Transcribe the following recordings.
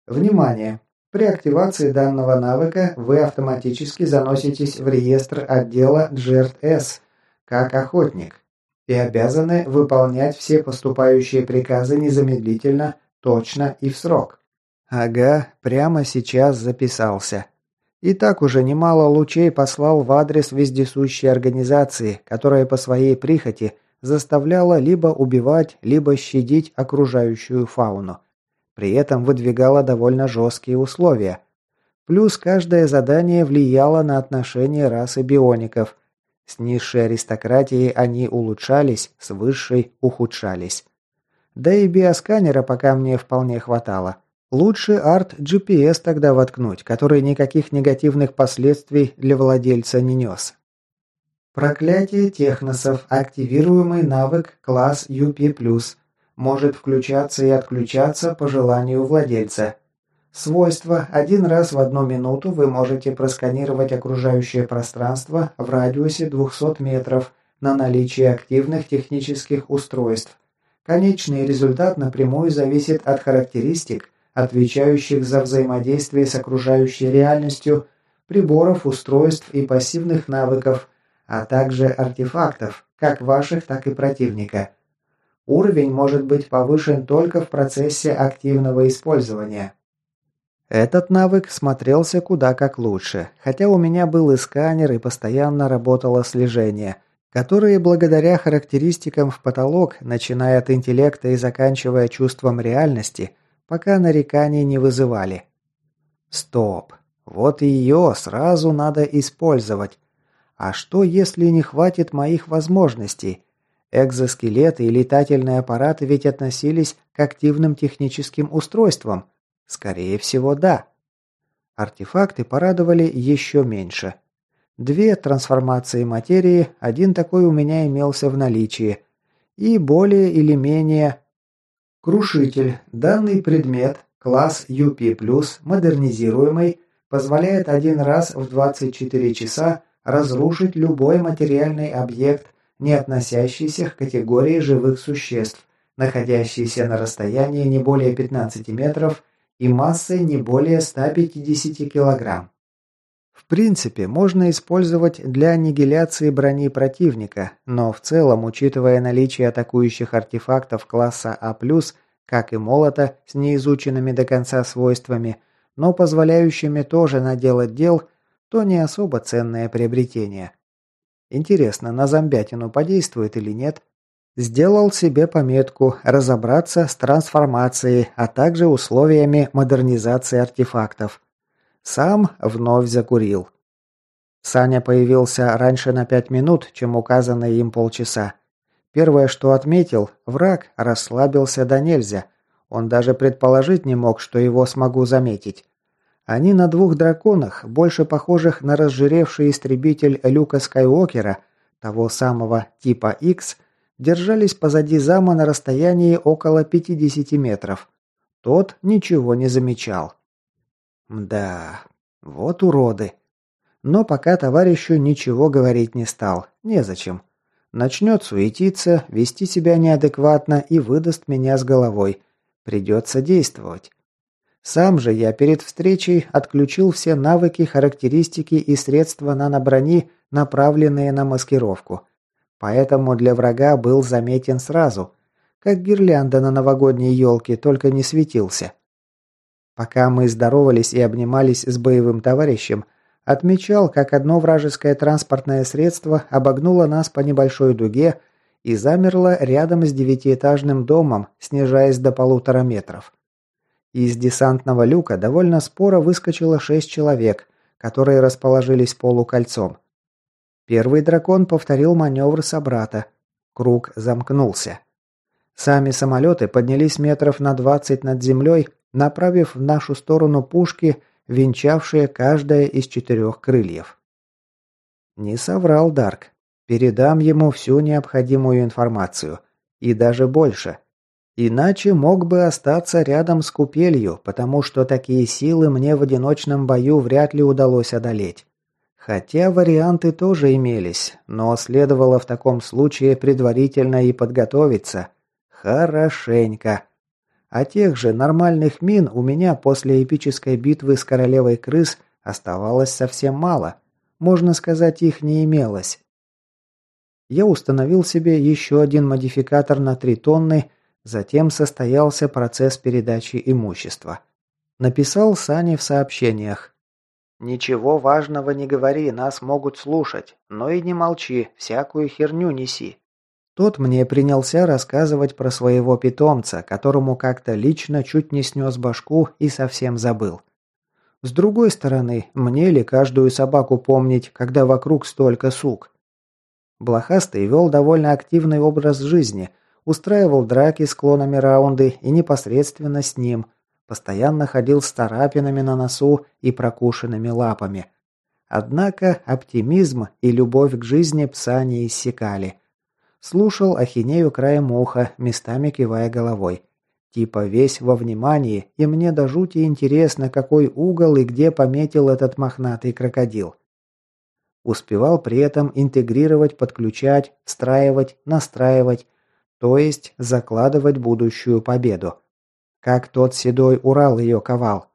Внимание! При активации данного навыка вы автоматически заноситесь в реестр отдела GRS как охотник и обязаны выполнять все поступающие приказы незамедлительно, точно и в срок. Ага, прямо сейчас записался. И так уже немало лучей послал в адрес вездесущей организации, которая по своей прихоти заставляла либо убивать, либо щадить окружающую фауну. При этом выдвигала довольно жесткие условия. Плюс каждое задание влияло на отношение расы биоников. С низшей аристократией они улучшались, с высшей ухудшались. Да и биосканера пока мне вполне хватало. Лучше арт-GPS тогда воткнуть, который никаких негативных последствий для владельца не нес. Проклятие техносов. Активируемый навык класс UP+. Может включаться и отключаться по желанию владельца. Свойство. Один раз в 1 минуту вы можете просканировать окружающее пространство в радиусе 200 метров на наличие активных технических устройств. Конечный результат напрямую зависит от характеристик, отвечающих за взаимодействие с окружающей реальностью, приборов, устройств и пассивных навыков, а также артефактов, как ваших, так и противника. Уровень может быть повышен только в процессе активного использования. Этот навык смотрелся куда как лучше, хотя у меня был и сканер, и постоянно работало слежение, которые благодаря характеристикам в потолок, начиная от интеллекта и заканчивая чувством реальности, пока нареканий не вызывали. Стоп. Вот ее сразу надо использовать. А что, если не хватит моих возможностей? Экзоскелеты и летательные аппараты ведь относились к активным техническим устройствам. Скорее всего, да. Артефакты порадовали еще меньше. 2 трансформации материи, один такой у меня имелся в наличии. И более или менее... Крушитель. Данный предмет, класс UP+, модернизируемый, позволяет один раз в 24 часа разрушить любой материальный объект, не относящийся к категории живых существ, находящийся на расстоянии не более 15 метров и массой не более 150 килограмм. В принципе, можно использовать для аннигиляции брони противника, но в целом, учитывая наличие атакующих артефактов класса А+, как и молота с неизученными до конца свойствами, но позволяющими тоже наделать дел, то не особо ценное приобретение. Интересно, на зомбятину подействует или нет? Сделал себе пометку разобраться с трансформацией, а также условиями модернизации артефактов. Сам вновь закурил. Саня появился раньше на 5 минут, чем указанные им полчаса. Первое, что отметил, враг расслабился до нельзя. Он даже предположить не мог, что его смогу заметить. Они на 2 драконах, больше похожих на разжиревший истребитель Люка Скайуокера, того самого типа X, держались позади зама на расстоянии около 50 метров. Тот ничего не замечал. Да, вот уроды. Но пока товарищу ничего говорить не стал. Незачем. Начнет суетиться, вести себя неадекватно и выдаст меня с головой. Придется действовать. Сам же я перед встречей отключил все навыки, характеристики и средства наноброни, направленные на маскировку. Поэтому для врага был заметен сразу, как гирлянда на новогодней елке, только не светился. Пока мы здоровались и обнимались с боевым товарищем, отмечал, как одно вражеское транспортное средство обогнуло нас по небольшой дуге и замерло рядом с 9-этажным домом, снижаясь до 1,5 метров. Из десантного люка довольно споро выскочило 6 человек, которые расположились полукольцом. Первый дракон повторил маневр собрата. Круг замкнулся. Сами самолеты поднялись метров на 20 над землей, направив в нашу сторону пушки, венчавшие каждое из 4 крыльев. Не соврал Дарк. Передам ему всю необходимую информацию. И даже больше. Иначе мог бы остаться рядом с купелью, потому что такие силы мне в одиночном бою вряд ли удалось одолеть. Хотя варианты тоже имелись, но следовало в таком случае предварительно и подготовиться. Хорошенько. А тех же нормальных мин у меня после эпической битвы с королевой крыс оставалось совсем мало. Можно сказать, их не имелось. Я установил себе еще один модификатор на 3 тонны, затем состоялся процесс передачи имущества. Написал Сане в сообщениях. «Ничего важного не говори, нас могут слушать, но и не молчи, всякую херню неси». Тот мне принялся рассказывать про своего питомца, которому как-то лично чуть не снес башку и совсем забыл. С другой стороны, мне ли каждую собаку помнить, когда вокруг столько сук? Блохастый вел довольно активный образ жизни, устраивал драки с клонами раунды и непосредственно с ним, постоянно ходил с царапинами на носу и прокушенными лапами. Однако оптимизм и любовь к жизни пса не иссякали. Слушал ахинею краем уха, местами кивая головой. Типа весь во внимании, и мне до жути интересно, какой угол и где пометил этот мохнатый крокодил. Успевал при этом интегрировать, подключать, встраивать, настраивать, то есть закладывать будущую победу. Как тот седой Урал ее ковал.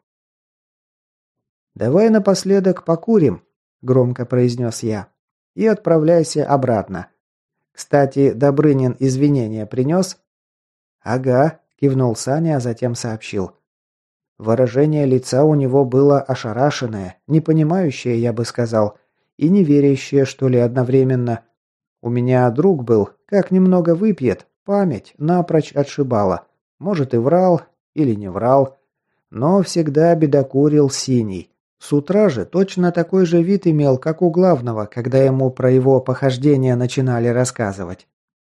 «Давай напоследок покурим», – громко произнес я, – «и отправляйся обратно. Кстати, Добрынин извинения принес?» «Ага», – кивнул Саня, а затем сообщил. Выражение лица у него было ошарашенное, непонимающее, я бы сказал, и неверящее, что ли, одновременно. У меня друг был, как немного выпьет, память напрочь отшибала. Может, и врал, или не врал, но всегда бедокурил синий. С утра же точно такой же вид имел, как у главного, когда ему про его похождения начинали рассказывать.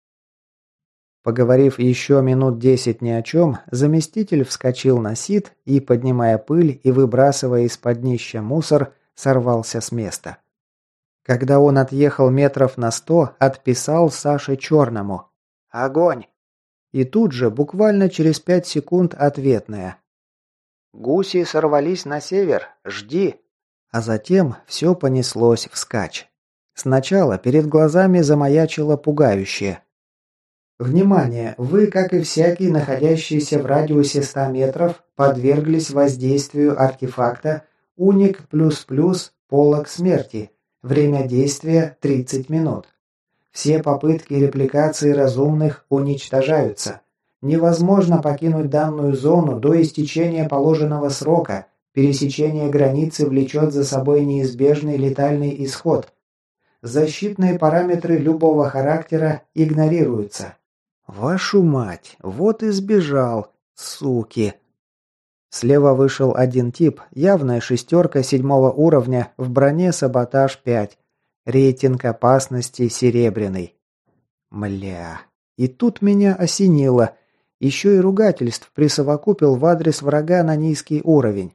Поговорив еще минут 10 ни о чем, заместитель вскочил на сит и, поднимая пыль и выбрасывая из-под днища мусор, сорвался с места. Когда он отъехал метров на 100, отписал Саше Черному: «Огонь!» И тут же, буквально через 5 секунд, ответная: «Гуси сорвались на север, жди!» А затем все понеслось вскачь. Сначала перед глазами замаячило пугающее. Внимание! Вы, как и всякий, находящийся в радиусе 100 метров, подверглись воздействию артефакта «Уник++, полог смерти». Время действия 30 минут. Все попытки репликации разумных уничтожаются. Невозможно покинуть данную зону до истечения положенного срока. Пересечение границы влечет за собой неизбежный летальный исход. Защитные параметры любого характера игнорируются. Вашу мать, вот и сбежал, суки. Слева вышел один тип, явная шестерка 7-го уровня, в броне саботаж 5. Рейтинг опасности серебряный. Мля. И тут меня осенило. Еще и ругательств присовокупил в адрес врага на низкий уровень.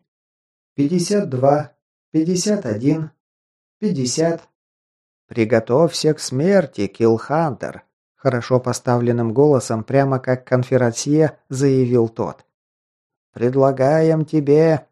52, 51, 50. «Приготовься к смерти, Киллхантер», – хорошо поставленным голосом, прямо как конферансье, заявил тот. «Предлагаем тебе...»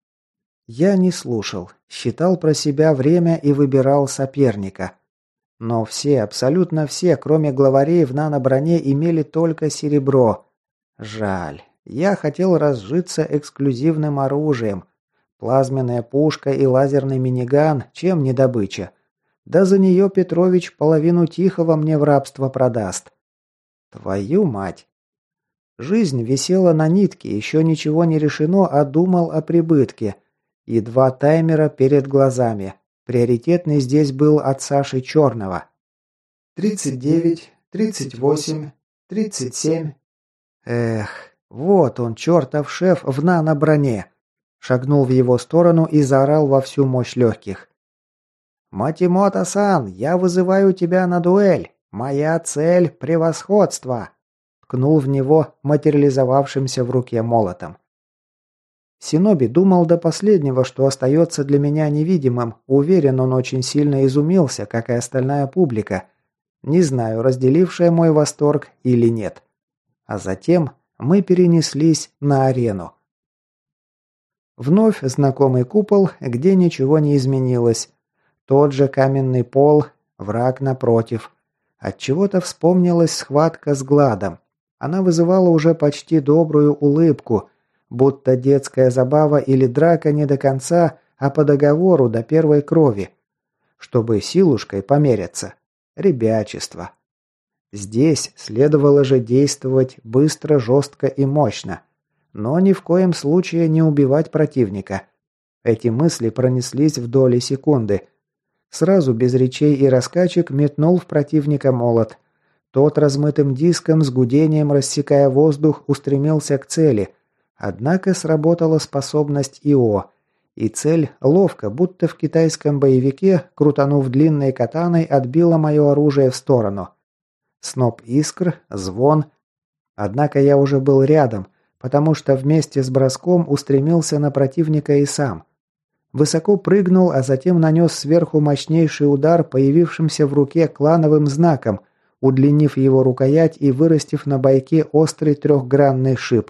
Я не слушал, считал про себя время и выбирал соперника. Но все, абсолютно все, кроме главарей в нано-броне, имели только серебро. Жаль. Я хотел разжиться эксклюзивным оружием. Плазменная пушка и лазерный миниган, чем не добыча. Да за нее Петрович половину Тихого мне в рабство продаст. Твою мать. Жизнь висела на нитке, еще ничего не решено, а думал о прибытке. И 2 таймера перед глазами. Приоритетный здесь был от Саши Черного. 39, 38, 37. Эх, вот он, чертов шеф в нано-броне. Шагнул в его сторону и заорал во всю мощь легких. «Матимото-сан, я вызываю тебя на дуэль. Моя цель – превосходство!» Ткнул в него материализовавшимся в руке молотом. Синоби думал до последнего, что остается для меня невидимым. Уверен, он очень сильно изумился, как и остальная публика. Не знаю, разделившая мой восторг или нет. А затем мы перенеслись на арену. Вновь знакомый купол, где ничего не изменилось. Тот же каменный пол, враг напротив. Отчего-то вспомнилась схватка с Гладом. Она вызывала уже почти добрую улыбку, будто детская забава или драка не до конца, а по договору до первой крови. Чтобы силушкой померяться. Ребячество. Здесь следовало же действовать быстро, жестко и мощно. Но ни в коем случае не убивать противника. Эти мысли пронеслись в доли секунды. Сразу без речей и раскачек метнул в противника молот. Тот размытым диском с гудением, рассекая воздух, устремился к цели. Однако сработала способность ИО. И цель ловко, будто в китайском боевике, крутанув длинной катаной, отбила мое оружие в сторону. Сноп искр, звон. Однако я уже был рядом, потому что вместе с броском устремился на противника и сам. Высоко прыгнул, а затем нанес сверху мощнейший удар появившимся в руке клановым знаком, удлинив его рукоять и вырастив на бойке острый трехгранный шип.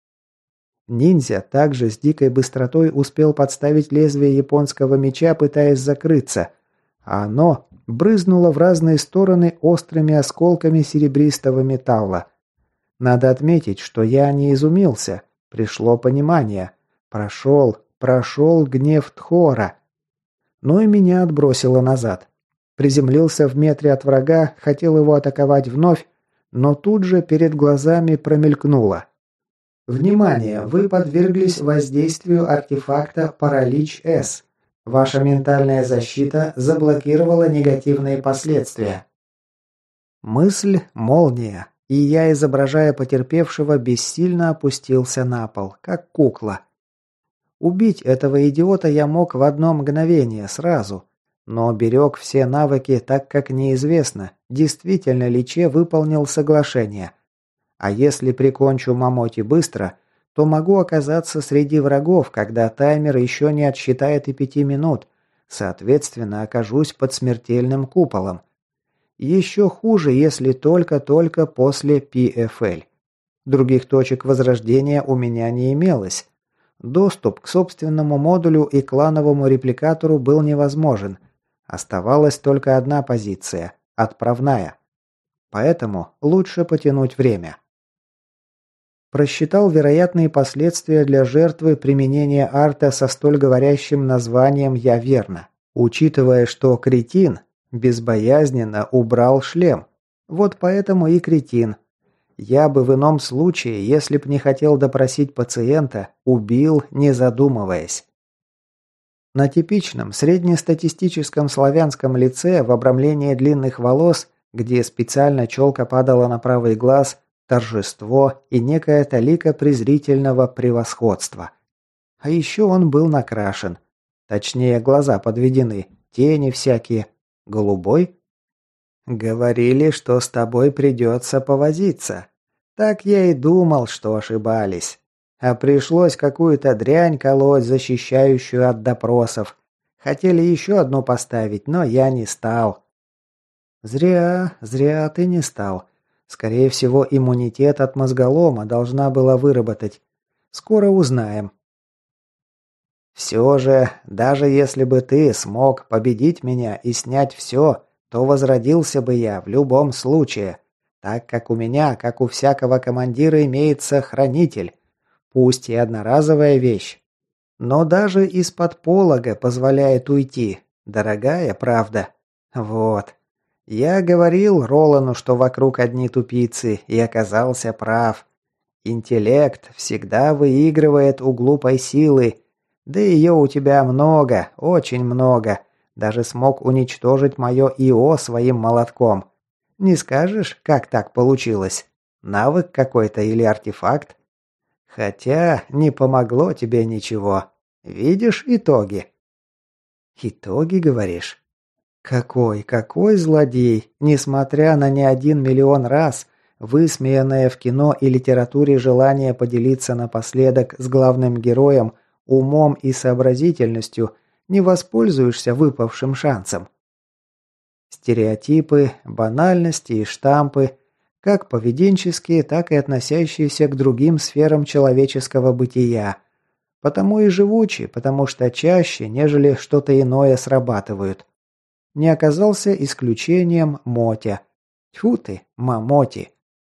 Ниндзя также с дикой быстротой успел подставить лезвие японского меча, пытаясь закрыться, а оно брызнуло в разные стороны острыми осколками серебристого металла. Надо отметить, что я не изумился. Пришло понимание. Прошел гнев Тхора. Ну и меня отбросило назад. Приземлился в метре от врага, хотел его атаковать вновь, но тут же перед глазами промелькнуло. Внимание! Вы подверглись воздействию артефакта «Паралич-С». Ваша ментальная защита заблокировала негативные последствия. Мысль – молния, и я, изображая потерпевшего, бессильно опустился на пол, как кукла. Убить этого идиота я мог в одно мгновение, сразу. Но берег все навыки, так как неизвестно, действительно ли Че выполнил соглашение. А если прикончу Мамоти быстро, то могу оказаться среди врагов, когда таймер еще не отсчитает и 5 минут. Соответственно, окажусь под смертельным куполом. Еще хуже, если только-только после PFL. Других точек возрождения у меня не имелось. Доступ к собственному модулю и клановому репликатору был невозможен. Оставалась только одна позиция – отправная. Поэтому лучше потянуть время. Просчитал вероятные последствия для жертвы применения арта со столь говорящим названием я верно. Учитывая, что кретин безбоязненно убрал шлем. Вот поэтому и кретин. Я бы в ином случае, если б не хотел допросить пациента, убил, не задумываясь. На типичном среднестатистическом славянском лице в обрамлении длинных волос, где специально челка падала на правый глаз, торжество и некая талика презрительного превосходства. А еще он был накрашен. Точнее, глаза подведены, тени всякие. Голубой? Говорили, что с тобой придется повозиться. Так я и думал, что ошибались. А пришлось какую-то дрянь колоть, защищающую от допросов. Хотели еще одну поставить, но я не стал. Зря ты не стал. Скорее всего, иммунитет от мозголома должна была выработать. Скоро узнаем. Все же, даже если бы ты смог победить меня и снять все, то возродился бы я в любом случае, так как у меня, как у всякого командира, имеется хранитель, пусть и одноразовая вещь. Но даже из-под полога позволяет уйти. Дорогая правда. Вот. Я говорил Ролану, что вокруг одни тупицы, и оказался прав. Интеллект всегда выигрывает у глупой силы. Да ее у тебя много, очень много. Даже смог уничтожить мое ИО своим молотком. Не скажешь, как так получилось? Навык какой-то или артефакт? Хотя не помогло тебе ничего. Видишь итоги? Итоги, говоришь? Какой злодей, несмотря на не 1 миллион раз высмеянное в кино и литературе желание поделиться напоследок с главным героем умом и сообразительностью, не воспользуешься выпавшим шансом. Стереотипы, банальности и штампы, как поведенческие, так и относящиеся к другим сферам человеческого бытия. Потому и живучи, потому что чаще, нежели что-то иное срабатывают. Не оказался исключением Мотя. Тьфу ты, Мамоти.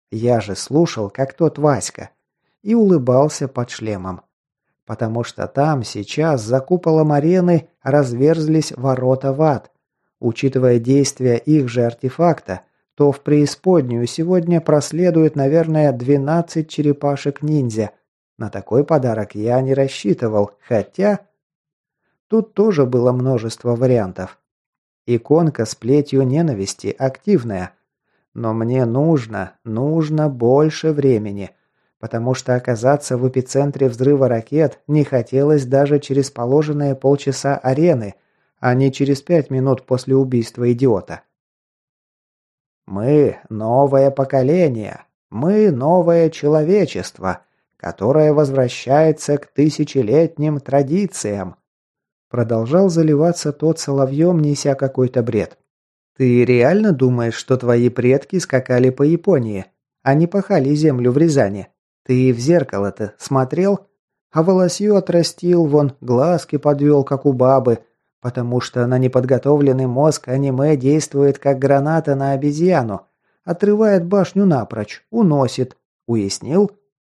Я же слушал, как тот Васька, и улыбался под шлемом. Потому что там сейчас за куполом арены разверзлись ворота в ад. Учитывая действия их же артефакта, то в преисподнюю сегодня проследует, наверное, 12 черепашек-ниндзя. На такой подарок я не рассчитывал, хотя... Тут тоже было множество вариантов. Иконка с плетью ненависти активная. Но мне нужно больше времени, потому что оказаться в эпицентре взрыва ракет не хотелось даже через положенные полчаса арены, а не через 5 минут после убийства идиота. Мы – новое поколение. Мы – новое человечество, которое возвращается к тысячелетним традициям. Продолжал заливаться тот соловьем, неся какой-то бред. Ты реально думаешь, что твои предки скакали по Японии, а не пахали землю в Рязани? Ты в зеркало-то смотрел? А волосью отрастил, вон глазки подвел, как у бабы, потому что на неподготовленный мозг аниме действует как граната на обезьяну, отрывает башню напрочь, уносит. Уяснил?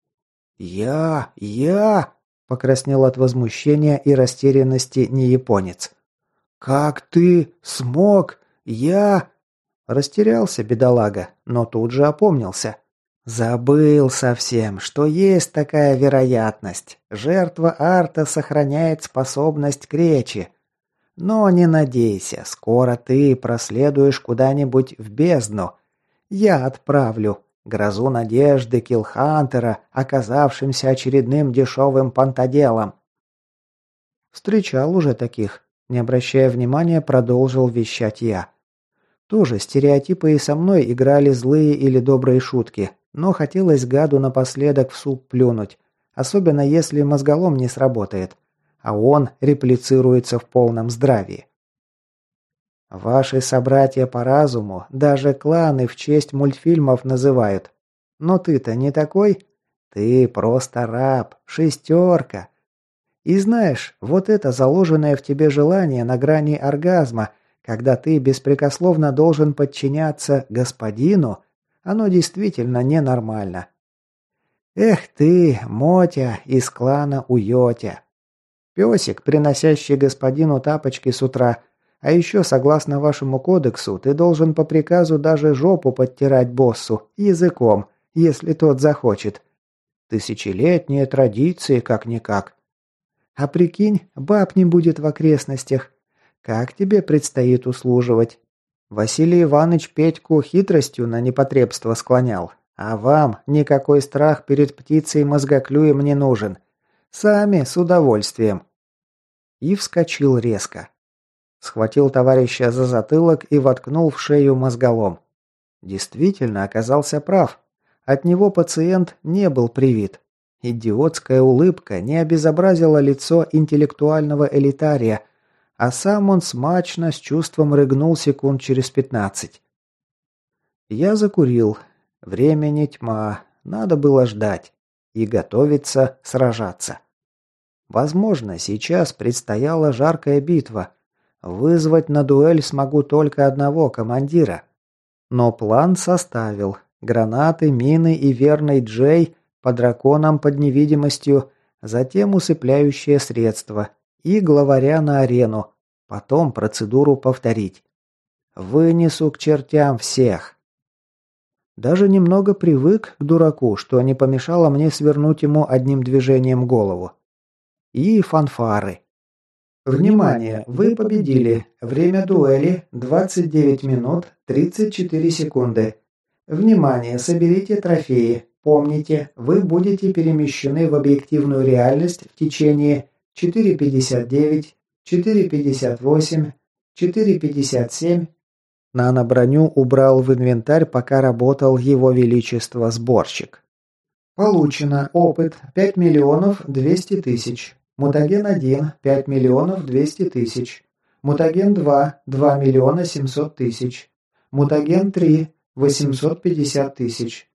Я... Покраснел от возмущения и растерянности неяпонец. «Как ты смог? Я...» Растерялся бедолага, но тут же опомнился. «Забыл совсем, что есть такая вероятность. Жертва арта сохраняет способность к речи. Но не надейся, скоро ты проследуешь куда-нибудь в бездну. Я отправлю. Грозу надежды Киллхантера, оказавшимся очередным дешевым понтоделом». Встречал уже таких. Не обращая внимания, продолжил вещать я. Тоже стереотипы и со мной играли злые или добрые шутки, но хотелось гаду напоследок в суп плюнуть, особенно если мозголом не сработает, а он реплицируется в полном здравии. Ваши собратья по разуму даже кланы в честь мультфильмов называют. Но ты-то не такой. Ты просто раб, шестерка. И знаешь, вот это заложенное в тебе желание на грани оргазма, когда ты беспрекословно должен подчиняться господину, оно действительно ненормально. Эх ты, Мотя из клана Уётя. Песик, приносящий господину тапочки с утра. А еще, согласно вашему кодексу, ты должен по приказу даже жопу подтирать боссу языком, если тот захочет. Тысячелетние традиции, как-никак. А прикинь, баб не будет в окрестностях. Как тебе предстоит услуживать? Василий Иванович Петьку хитростью на непотребство склонял. А вам никакой страх перед птицей-мозгоклюем не нужен. Сами с удовольствием. И вскочил резко. Схватил товарища за затылок и воткнул в шею мозголом. Действительно оказался прав. От него пациент не был привит. Идиотская улыбка не обезобразила лицо интеллектуального элитария, а сам он смачно с чувством рыгнул секунд через 15. Я закурил. Времени тьма. Надо было ждать. И готовиться сражаться. Возможно, сейчас предстояла жаркая битва. Вызвать на дуэль смогу только одного командира. Но план составил. Гранаты, мины и верный Джей по драконам под невидимостью, затем усыпляющее средство и главаря на арену, потом процедуру повторить. Вынесу к чертям всех. Даже немного привык к дураку, что не помешало мне свернуть ему одним движением голову. И фанфары. Внимание! Вы победили. Время дуэли 29 минут 34 секунды. Внимание! Соберите трофеи. Помните, вы будете перемещены в объективную реальность в течение 4.59, 4.58, 4.57. Нано-броню убрал в инвентарь, пока работал его величество сборщик. Получено опыт 5 миллионов 200 тысяч. Мутаген 1 – 5 миллионов 200 тысяч. Мутаген 2 – 2 миллиона 700 тысяч. Мутаген 3 – 850 тысяч.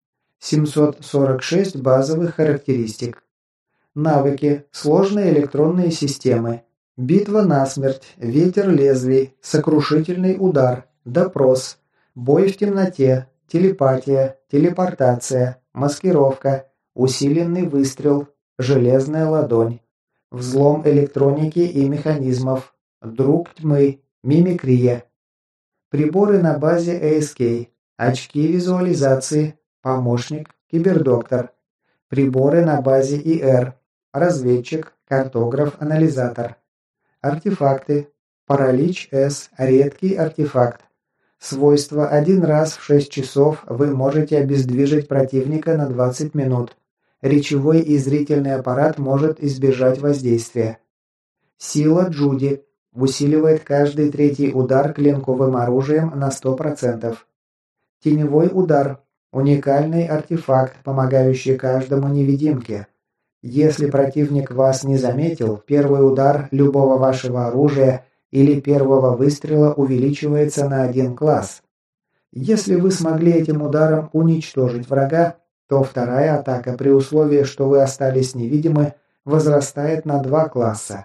746 базовых характеристик. Навыки. Сложные электронные системы. Битва насмерть. Ветер лезвий. Сокрушительный удар. Допрос. Бой в темноте. телепатия, телепортация, маскировка, усиленный выстрел, железная ладонь, взлом электроники и механизмов, друг тьмы, мимикрия. Приборы на базе ASK, очки визуализации, помощник, кибердоктор. Приборы на базе ИР, разведчик, картограф, анализатор. Артефакты. Паралич С, редкий артефакт. Свойство: 1 раз в 6 часов вы можете обездвижить противника на 20 минут. Речевой и зрительный аппарат может избежать воздействия. Сила Джуди. Усиливает каждый третий удар клинковым оружием на 100%. Теневой удар. Уникальный артефакт, помогающий каждому невидимке. Если противник вас не заметил, первый удар любого вашего оружия или первого выстрела увеличивается на 1 класс. Если вы смогли этим ударом уничтожить врага, то вторая атака при условии, что вы остались невидимы, возрастает на 2 класса.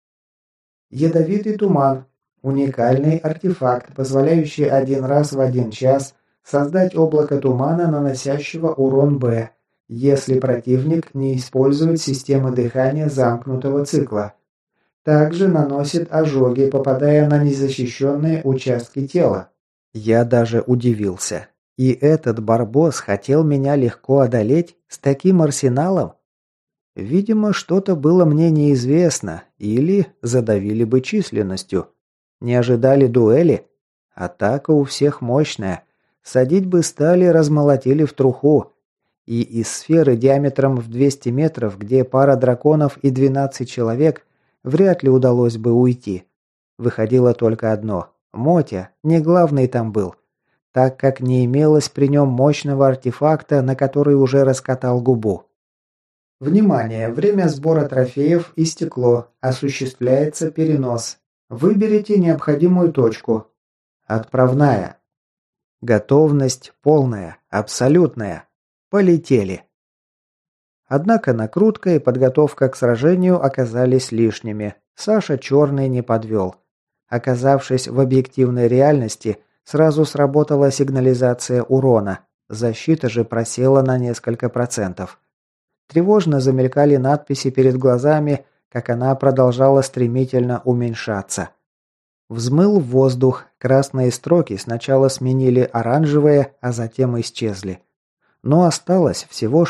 Ядовитый туман. Уникальный артефакт, позволяющий 1 раз в 1 час создать облако тумана, наносящего урон Б, если противник не использует системы дыхания замкнутого цикла. Также наносит ожоги, попадая на незащищенные участки тела. Я даже удивился. И этот барбос хотел меня легко одолеть с таким арсеналом? Видимо, что-то было мне неизвестно, или задавили бы численностью. Не ожидали дуэли? Атака у всех мощная. Садить бы стали, размолотили в труху. И из сферы диаметром в 200 метров, где пара драконов и 12 человек, вряд ли удалось бы уйти. Выходило только одно. Мотя не главный там был, так как не имелось при нем мощного артефакта, на который уже раскатал губу. Внимание! Время сбора трофеев истекло. Осуществляется перенос. Выберите необходимую точку. Отправная. Готовность полная, абсолютная. Полетели. Однако накрутка и подготовка к сражению оказались лишними. Саша Черный не подвел. Оказавшись в объективной реальности, сразу сработала сигнализация урона. Защита же просела на несколько процентов. Тревожно замелькали надписи перед глазами, как она продолжала стремительно уменьшаться. Взмыл в воздух, красные строки сначала сменили оранжевые, а затем исчезли. Но осталось всего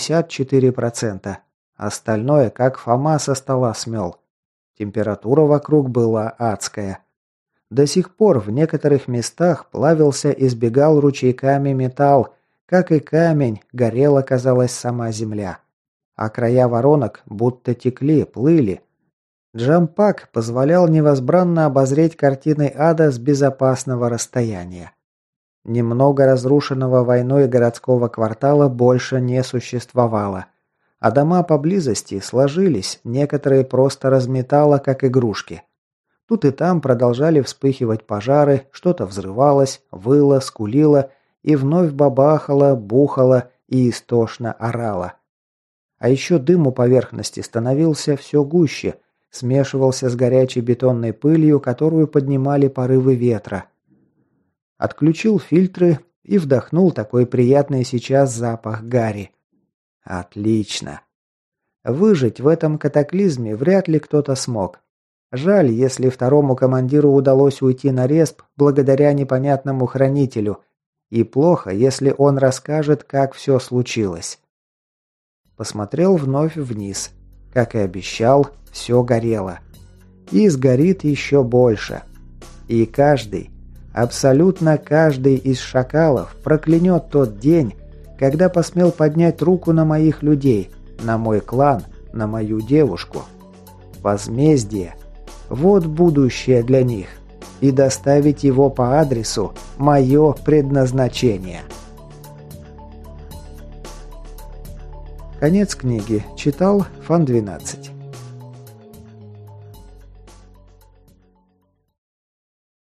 64%. Остальное, как Фома со стола смел. Температура вокруг была адская. До сих пор в некоторых местах плавился и сбегал ручейками металл, как и камень, горела, казалось, сама земля. А края воронок будто текли, плыли. Джампак позволял невозбранно обозреть картины ада с безопасного расстояния. Немного разрушенного войной городского квартала больше не существовало. А дома поблизости сложились, некоторые просто разметало, как игрушки. Тут и там продолжали вспыхивать пожары, что-то взрывалось, выло, скулило и вновь бабахало, бухало и истошно орало. А еще дым у поверхности становился все гуще, смешивался с горячей бетонной пылью, которую поднимали порывы ветра. Отключил фильтры и вдохнул такой приятный сейчас запах гари. Отлично. Выжить в этом катаклизме вряд ли кто-то смог. Жаль, если второму командиру удалось уйти на респ благодаря непонятному хранителю. И плохо, если он расскажет, как все случилось. Посмотрел вновь вниз. Как и обещал, все горело. И сгорит еще больше. И каждый, абсолютно каждый из шакалов проклянет тот день, когда посмел поднять руку на моих людей, на мой клан, на мою девушку. Возмездие. Вот будущее для них. И доставить его по адресу – мое предназначение. Конец книги. Читал Фан 12.